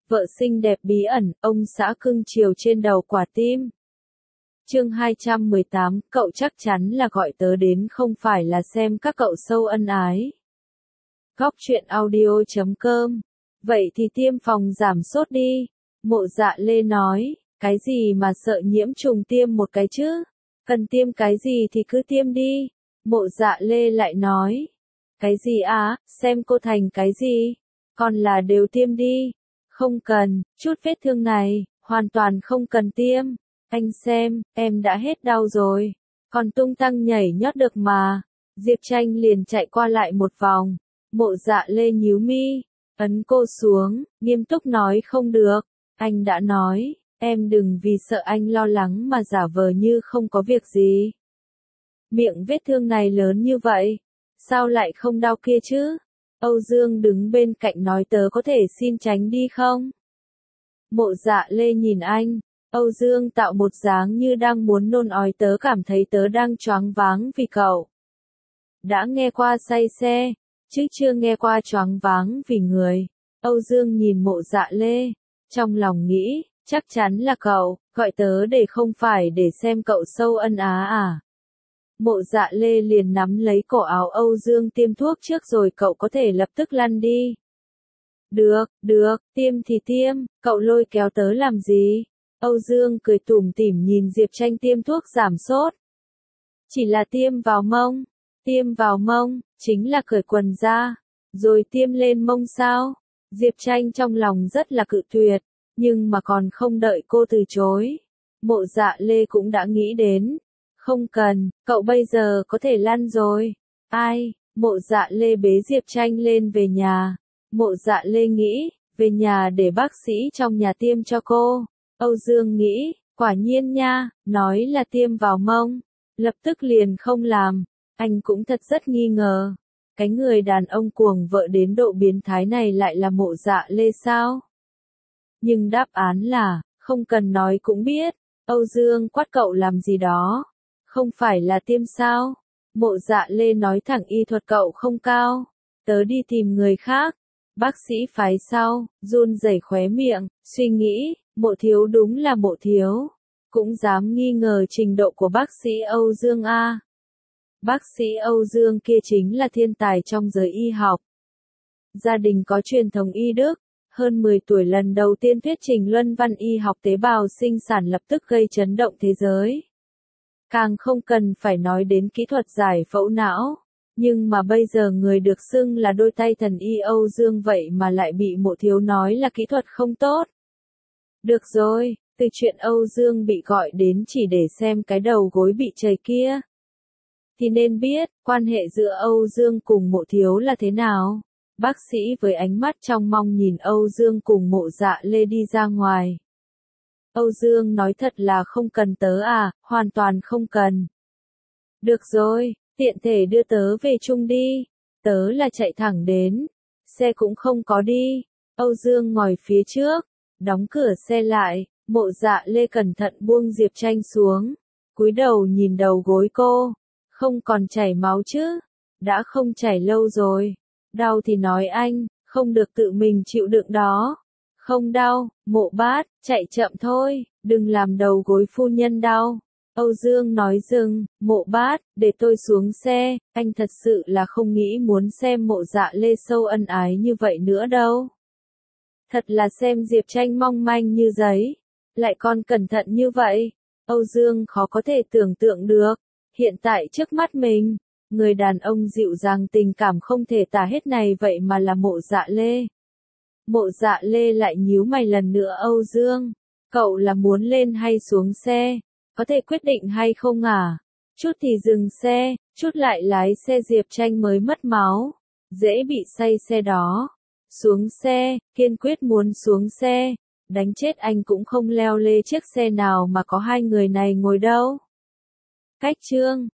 vợ xinh đẹp bí ẩn, ông xã cưng chiều trên đầu quả tim. Chương 218, cậu chắc chắn là gọi tớ đến không phải là xem các cậu sâu ân ái. Góc truyện audio.com. Vậy thì tiêm phòng giảm sốt đi. Mộ Dạ Lê nói, cái gì mà sợ nhiễm trùng tiêm một cái chứ? Cần tiêm cái gì thì cứ tiêm đi. Mộ Dạ Lê lại nói, cái gì á, xem cô thành cái gì? Còn là đều tiêm đi. Không cần, chút vết thương này, hoàn toàn không cần tiêm. Anh xem, em đã hết đau rồi. Còn tung tăng nhảy nhót được mà. Diệp Tranh liền chạy qua lại một vòng. Mộ Dạ Lê nhíu mi, ấn cô xuống, nghiêm túc nói không được. Anh đã nói, em đừng vì sợ anh lo lắng mà giả vờ như không có việc gì. Miệng vết thương này lớn như vậy, sao lại không đau kia chứ? Âu Dương đứng bên cạnh nói tớ có thể xin tránh đi không? Mộ Dạ Lê nhìn anh, Âu Dương tạo một dáng như đang muốn nôn ói, tớ cảm thấy tớ đang choáng váng vì cậu. Đã nghe qua say xe, chứ chưa nghe qua choáng váng vì người. Âu Dương nhìn Mộ Dạ Lê, trong lòng nghĩ, chắc chắn là cậu, gọi tớ để không phải để xem cậu sâu ân á à. Mộ Dạ Lê liền nắm lấy cổ áo Âu Dương, tiêm thuốc trước rồi cậu có thể lập tức lăn đi. Được, tiêm thì tiêm, cậu lôi kéo tớ làm gì? Âu Dương cười tủm tỉm nhìn Diệp Tranh tiêm thuốc giảm sốt. Chỉ là tiêm vào mông, chính là cởi quần ra, rồi tiêm lên mông sao? Diệp Tranh trong lòng rất là cự tuyệt, nhưng mà còn không đợi cô từ chối. Mộ Dạ Lê cũng đã nghĩ đến. Không cần, cậu bây giờ có thể lăn rồi. Ai? Mộ Dạ Lê bế Diệp Tranh lên về nhà. Mộ Dạ Lê nghĩ, về nhà để bác sĩ trong nhà tiêm cho cô. Âu Dương nghĩ, quả nhiên nha, nói là tiêm vào mông, lập tức liền không làm. Anh cũng thật rất nghi ngờ, cái người đàn ông cuồng vợ đến độ biến thái này lại là Mộ Dạ Lê sao? Nhưng đáp án là, không cần nói cũng biết. Âu Dương quát cậu làm gì đó, không phải là tiêm sao? Mộ Dạ Lê nói thẳng y thuật cậu không cao, tớ đi tìm người khác. Bác sĩ phái sau, run rẩy khóe miệng, suy nghĩ, Mộ thiếu đúng là Mộ thiếu, cũng dám nghi ngờ trình độ của bác sĩ Âu Dương a. Bác sĩ Âu Dương kia chính là thiên tài trong giới y học. Gia đình có truyền thống y đức, hơn 10 tuổi lần đầu tiên thuyết trình luân văn y học tế bào sinh sản lập tức gây chấn động thế giới. Càng không cần phải nói đến kỹ thuật giải phẫu não. Nhưng mà bây giờ người được xưng là đôi tay thần y Âu Dương vậy mà lại bị Mộ thiếu nói là kỹ thuật không tốt. Được rồi, từ chuyện Âu Dương bị gọi đến chỉ để xem cái đầu gối bị chảy kia, thì nên biết, quan hệ giữa Âu Dương cùng Mộ thiếu là thế nào. Bác sĩ với ánh mắt trong mong nhìn Âu Dương cùng Mộ Dạ Lê đi ra ngoài. Âu Dương nói thật là không cần tớ à, hoàn toàn không cần. Được rồi, tiện thể đưa tớ về chung đi, tớ là chạy thẳng đến, xe cũng không có đi. Âu Dương ngồi phía trước, đóng cửa xe lại, Mộ Dạ Lê cẩn thận buông Diệp Tranh xuống, cúi đầu nhìn đầu gối cô, không còn chảy máu chứ? Đã không chảy lâu rồi, đau thì nói anh, không được tự mình chịu đựng đó. Không đau, Mộ bát, chạy chậm thôi, đừng làm đầu gối phu nhân đau. Âu Dương nói dừng, Mộ bát, để tôi xuống xe, anh thật sự là không nghĩ muốn xem Mộ Dạ Lê sâu ân ái như vậy nữa đâu. Thật là xem Diệp Tranh mong manh như giấy, lại còn cẩn thận như vậy. Âu Dương khó có thể tưởng tượng được, hiện tại trước mắt mình, người đàn ông dịu dàng tình cảm không thể tả hết này vậy mà là Mộ Dạ Lê. Mộ Dạ Lê lại nhíu mày lần nữa. Âu Dương, cậu là muốn lên hay xuống xe? Có thể quyết định hay không à? Chút thì dừng xe, chút lại lái xe. Diệp Tranh mới mất máu, dễ bị say xe đó. Xuống xe, kiên quyết muốn xuống xe, đánh chết anh cũng không leo lê chiếc xe nào mà có hai người này ngồi đâu. Cách chương